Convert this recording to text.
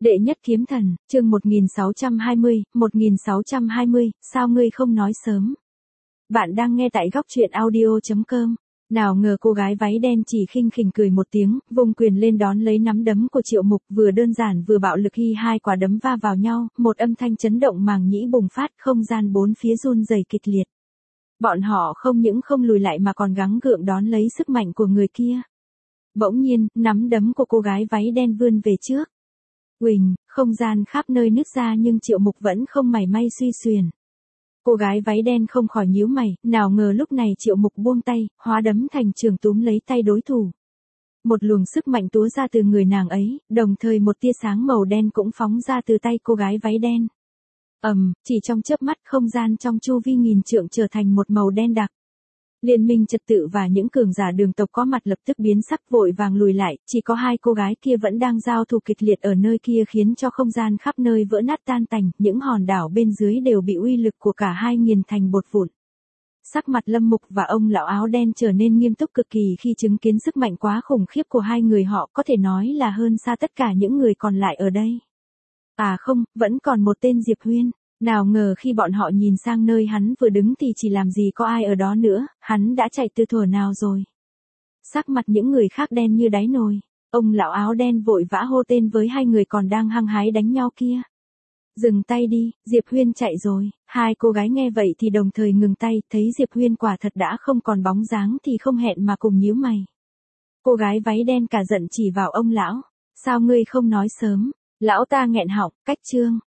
Đệ nhất kiếm thần, chương 1620, sao ngươi không nói sớm? Bạn đang nghe tại góc truyện audio.com. Nào ngờ cô gái váy đen chỉ khinh khỉnh cười một tiếng, vung quyền lên đón lấy nắm đấm của Triệu Mục, vừa đơn giản vừa bạo lực khi hai quả đấm va vào nhau, một âm thanh chấn động màng nhĩ bùng phát, không gian bốn phía run rẩy kịch liệt. Bọn họ không những không lùi lại mà còn gắng gượng đón lấy sức mạnh của người kia. Bỗng nhiên, nắm đấm của cô gái váy đen vươn về trước. Uỳnh, không gian khắp nơi nứt ra nhưng Triệu Mục vẫn không mảy may suy xuyển. Cô gái váy đen không khỏi nhíu mày, nào ngờ lúc này Triệu Mục buông tay, hóa đấm thành trường túm lấy tay đối thủ. Một luồng sức mạnh túa ra từ người nàng ấy, đồng thời một tia sáng màu đen cũng phóng ra từ tay cô gái váy đen. Chỉ trong chớp mắt không gian trong chu vi nghìn trượng trở thành một màu đen đặc. Liên minh trật tự và những cường giả đường tộc có mặt lập tức biến sắc vội vàng lùi lại, chỉ có hai cô gái kia vẫn đang giao thủ kịch liệt ở nơi kia khiến cho không gian khắp nơi vỡ nát tan tành, những hòn đảo bên dưới đều bị uy lực của cả hai nghiền thành bột vụn. Sắc mặt Lâm Mục và ông lão áo đen trở nên nghiêm túc cực kỳ khi chứng kiến sức mạnh quá khủng khiếp của hai người họ, có thể nói là hơn xa tất cả những người còn lại ở đây. À không, vẫn còn một tên Diệp Huyên. Nào ngờ khi bọn họ nhìn sang nơi hắn vừa đứng thì chỉ làm gì có ai ở đó nữa, hắn đã chạy từ thuở nào rồi. Sắc mặt những người khác đen như đáy nồi, ông lão áo đen vội vã hô tên với hai người còn đang hăng hái đánh nhau kia. Dừng tay đi, Diệp Huyên chạy rồi. Hai cô gái nghe vậy thì đồng thời ngừng tay, thấy Diệp Huyên quả thật đã không còn bóng dáng thì không hẹn mà cùng nhíu mày. Cô gái váy đen cả giận chỉ vào ông lão, sao ngươi không nói sớm, lão ta nghẹn họng, cách chương.